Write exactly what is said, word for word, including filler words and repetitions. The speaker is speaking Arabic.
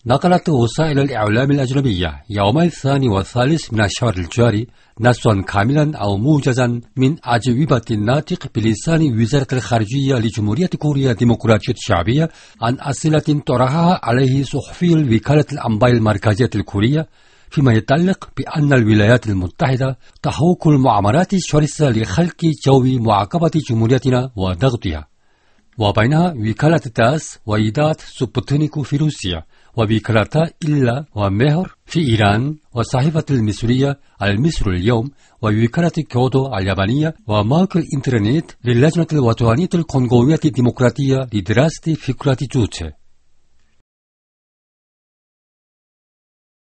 نقلت وسائل الإعلام الأجنبية يوم الثاني والثالث من الشهر الجاري نصا كاملا أو موجزا من أجوبة الناطق بلسان وزارة الخارجية لجمهورية كوريا الديمقراطية الشعبية عن أسئلة طرحها عليه صحفي وكالة الأنباء المركزية الكورية فيما يتعلق بأن الولايات المتحدة تحوك المؤامرات الشرسة لخلق جو معاقبة جمهوريتنا وضغطها، وبينها وكالة تاس وإذاعة سبوتنيك في روسيا ووكالة إلا ومهر في إيران وصحيفة المصرية المصر اليوم ووكالة كيوتو اليابانية وموقع الإنترنت للجنة الوطنية الكونغولية الديمقراطية لدراسة فكرة جوتشي.